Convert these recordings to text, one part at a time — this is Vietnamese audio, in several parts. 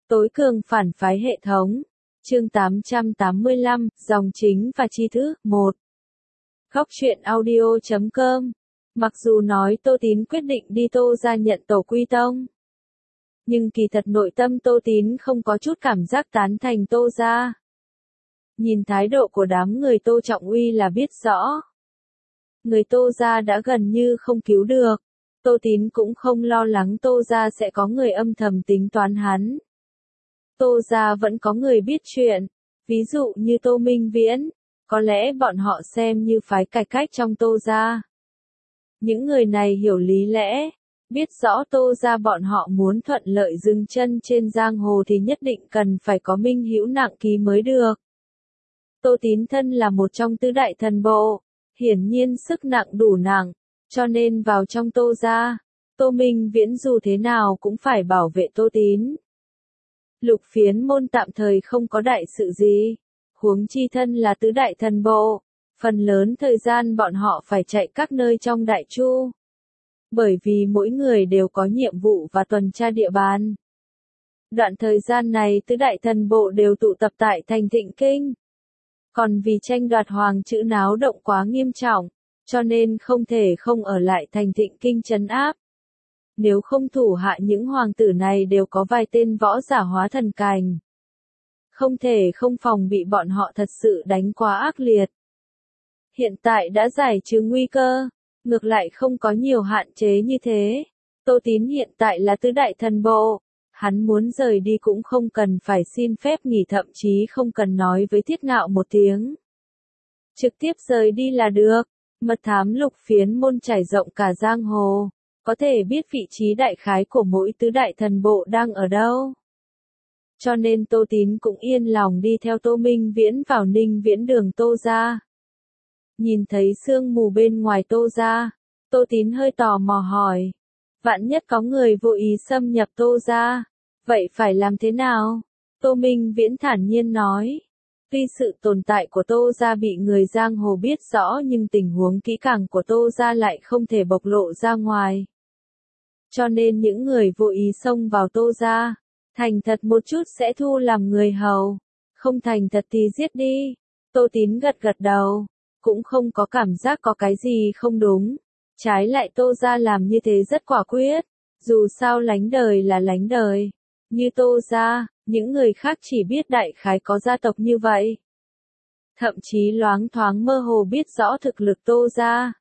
Tối cường phản phái hệ thống. Chương 885, dòng chính và tri thức, 1. Góc truyện audio.com. Mặc dù nói Tô Tín quyết định đi Tô gia nhận tổ quy tông, nhưng kỳ thật nội tâm Tô Tín không có chút cảm giác tán thành Tô gia. Nhìn thái độ của đám người Tô Trọng Uy là biết rõ. Người Tô gia đã gần như không cứu được. Tô Tín cũng không lo lắng Tô gia sẽ có người âm thầm tính toán hắn. Tô gia vẫn có người biết chuyện, ví dụ như Tô Minh Viễn, có lẽ bọn họ xem như phái cải cách trong Tô gia. Những người này hiểu lý lẽ, biết rõ Tô gia bọn họ muốn thuận lợi dừng chân trên giang hồ thì nhất định cần phải có minh hữu nặng ký mới được. Tô Tín thân là một trong tứ đại thần bộ, hiển nhiên sức nặng đủ nặng, cho nên vào trong Tô gia, Tô Minh Viễn dù thế nào cũng phải bảo vệ Tô Tín. Lục Phiến môn tạm thời không có đại sự gì, huống chi thân là tứ đại thần bộ, phần lớn thời gian bọn họ phải chạy các nơi trong đại chu. Bởi vì mỗi người đều có nhiệm vụ và tuần tra địa bàn. Đoạn thời gian này tứ đại thần bộ đều tụ tập tại thành Thịnh Kinh. Còn vì tranh đoạt hoàng chữ náo động quá nghiêm trọng, cho nên không thể không ở lại thành Thịnh Kinh trấn áp. Nếu không thủ hạ những hoàng tử này đều có vài tên võ giả hóa thần cảnh. Không thể không phòng bị bọn họ thật sự đánh quá ác liệt. Hiện tại đã giải trừ nguy cơ, ngược lại không có nhiều hạn chế như thế. Tô Tín hiện tại là tứ đại thần bộ, hắn muốn rời đi cũng không cần phải xin phép nghỉ, thậm chí không cần nói với Thiết Ngạo một tiếng. Trực tiếp rời đi là được. Mật thám Lục Phiến môn trải rộng cả giang hồ, có thể biết vị trí đại khái của mỗi tứ đại thần bộ đang ở đâu. Cho nên Tô Tín cũng yên lòng đi theo Tô Minh Viễn vào Ninh Viễn đường Tô gia. Nhìn thấy sương mù bên ngoài Tô gia, Tô Tín hơi tò mò hỏi. Vạn nhất có người vô ý xâm nhập Tô gia, vậy phải làm thế nào? Tô Minh Viễn thản nhiên nói. Tuy sự tồn tại của Tô gia bị người giang hồ biết rõ nhưng tình huống kỹ càng của Tô gia lại không thể bộc lộ ra ngoài. Cho nên những người vô ý xông vào Tô gia, thành thật một chút sẽ thu làm người hầu, không thành thật thì giết đi. Tô Tín gật gật đầu, cũng không có cảm giác có cái gì không đúng. Trái lại Tô gia làm như thế rất quả quyết, dù sao lánh đời là lánh đời. Như Tô gia, những người khác chỉ biết đại khái có gia tộc như vậy. Thậm chí loáng thoáng mơ hồ biết rõ thực lực Tô gia.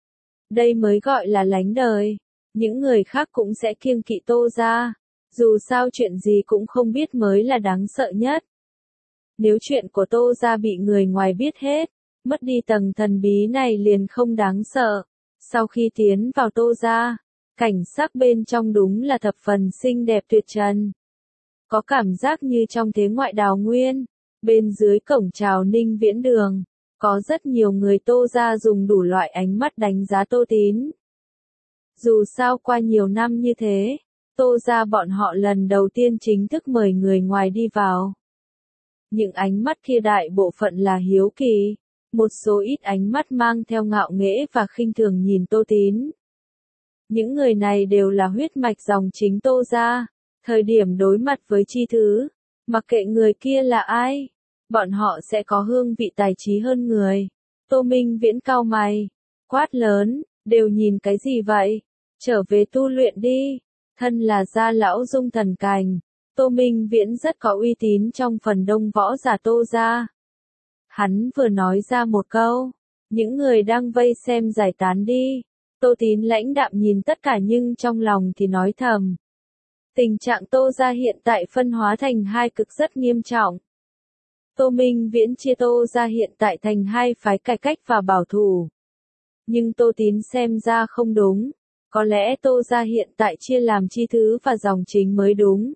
Đây mới gọi là lánh đời. Những người khác cũng sẽ kiêng kỵ Tô gia. Dù sao chuyện gì cũng không biết mới là đáng sợ nhất. Nếu chuyện của Tô gia bị người ngoài biết hết, mất đi tầng thần bí này liền không đáng sợ. Sau khi tiến vào Tô gia, cảnh sắc bên trong đúng là thập phần xinh đẹp tuyệt trần. Có cảm giác như trong thế ngoại đào nguyên. Bên dưới cổng chào Ninh Viễn đường, có rất nhiều người Tô gia dùng đủ loại ánh mắt đánh giá Tô Tín. Dù sao qua nhiều năm như thế, Tô gia bọn họ lần đầu tiên chính thức mời người ngoài đi vào. Những ánh mắt kia đại bộ phận là hiếu kỳ, một số ít ánh mắt mang theo ngạo nghễ và khinh thường nhìn Tô Tín. Những người này đều là huyết mạch dòng chính Tô gia, thời điểm đối mặt với chi thứ, mặc kệ người kia là ai, bọn họ sẽ có hương vị tài trí hơn người. Tô Minh Viễn cau mày, quát lớn, đều nhìn cái gì vậy? Trở về tu luyện đi. Thân là gia lão dung thần cành, Tô Minh Viễn rất có uy tín trong phần đông võ giả Tô gia. Hắn vừa nói ra một câu, những người đang vây xem giải tán đi. Tô Tín lãnh đạm nhìn tất cả nhưng trong lòng thì nói thầm. Tình trạng Tô gia hiện tại phân hóa thành hai cực rất nghiêm trọng. Tô Minh Viễn chia Tô gia hiện tại thành hai phái cải cách và bảo thủ. Nhưng Tô Tín xem ra không đúng. Có lẽ Tô gia hiện tại chia làm chi thứ và dòng chính mới đúng.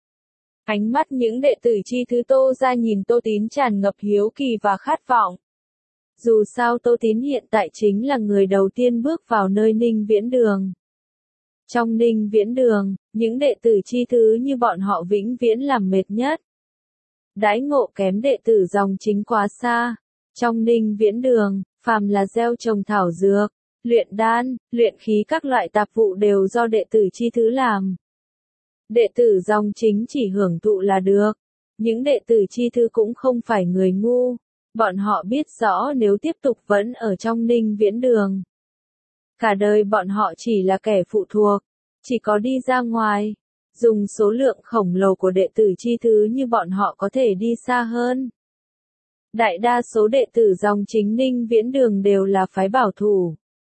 Ánh mắt những đệ tử chi thứ Tô gia nhìn Tô Tín tràn ngập hiếu kỳ và khát vọng. Dù sao Tô Tín hiện tại chính là người đầu tiên bước vào nơi Ninh Viễn đường. Trong Ninh Viễn đường, những đệ tử chi thứ như bọn họ vĩnh viễn làm mệt nhất. Đãi ngộ kém đệ tử dòng chính quá xa. Trong Ninh Viễn đường, phàm là gieo trồng thảo dược, luyện đan, luyện khí các loại tạp vụ đều do đệ tử chi thứ làm. Đệ tử dòng chính chỉ hưởng thụ là được. Những đệ tử chi thư cũng không phải người ngu. Bọn họ biết rõ nếu tiếp tục vẫn ở trong Ninh Viễn Đường, cả đời bọn họ chỉ là kẻ phụ thuộc, chỉ có đi ra ngoài, dùng số lượng khổng lồ của đệ tử chi thứ như bọn họ có thể đi xa hơn. Đại đa số đệ tử dòng chính Ninh Viễn Đường đều là phái bảo thủ.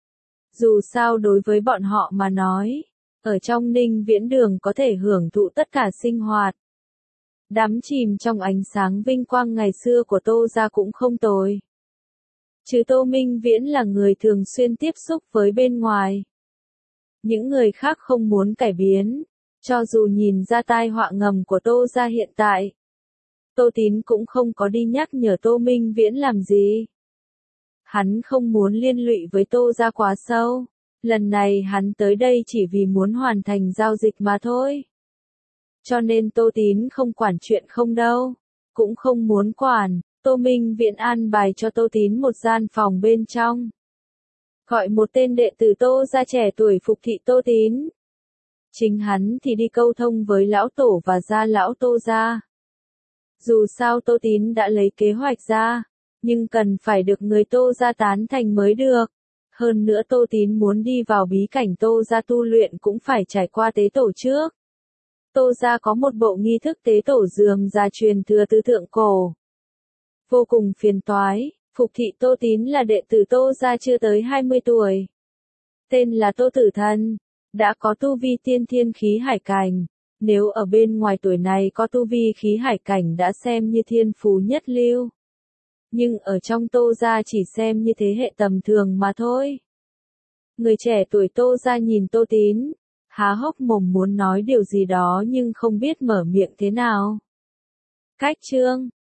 Dù sao đối với bọn họ mà nói, ở trong Ninh Viễn Đường có thể hưởng thụ tất cả sinh hoạt. Đắm chìm trong ánh sáng vinh quang ngày xưa của Tô gia cũng không tồi. Chứ Tô Minh Viễn là người thường xuyên tiếp xúc với bên ngoài. Những người khác không muốn cải biến, cho dù nhìn ra tai họa ngầm của Tô gia hiện tại. Tô Tín cũng không có đi nhắc nhở Tô Minh Viễn làm gì. Hắn không muốn liên lụy với Tô gia quá sâu. Lần này hắn tới đây chỉ vì muốn hoàn thành giao dịch mà thôi. Cho nên Tô Tín không quản chuyện không đâu. Cũng không muốn quản. Tô Minh Viễn an bài cho Tô Tín một gian phòng bên trong. Gọi một tên đệ tử Tô gia trẻ tuổi phục thị Tô Tín. Chính hắn thì đi câu thông với lão tổ và gia lão Tô gia. Dù sao Tô Tín đã lấy kế hoạch ra, nhưng cần phải được người Tô gia tán thành mới được. Hơn nữa Tô Tín muốn đi vào bí cảnh Tô gia tu luyện cũng phải trải qua tế tổ trước. Tô gia có một bộ nghi thức tế tổ rườm rà truyền thừa từ thượng cổ. Vô cùng phiền toái, phục thị Tô Tín là đệ tử Tô gia chưa tới 20 tuổi. Tên là Tô Tử Thân, đã có tu vi tiên thiên khí hải cảnh. Nếu ở bên ngoài tuổi này có tu vi khí hải cảnh đã xem như thiên phú nhất lưu. Nhưng ở trong Tô gia chỉ xem như thế hệ tầm thường mà thôi. Người trẻ tuổi Tô gia nhìn Tô Tín, há hốc mồm muốn nói điều gì đó nhưng không biết mở miệng thế nào. Cách chương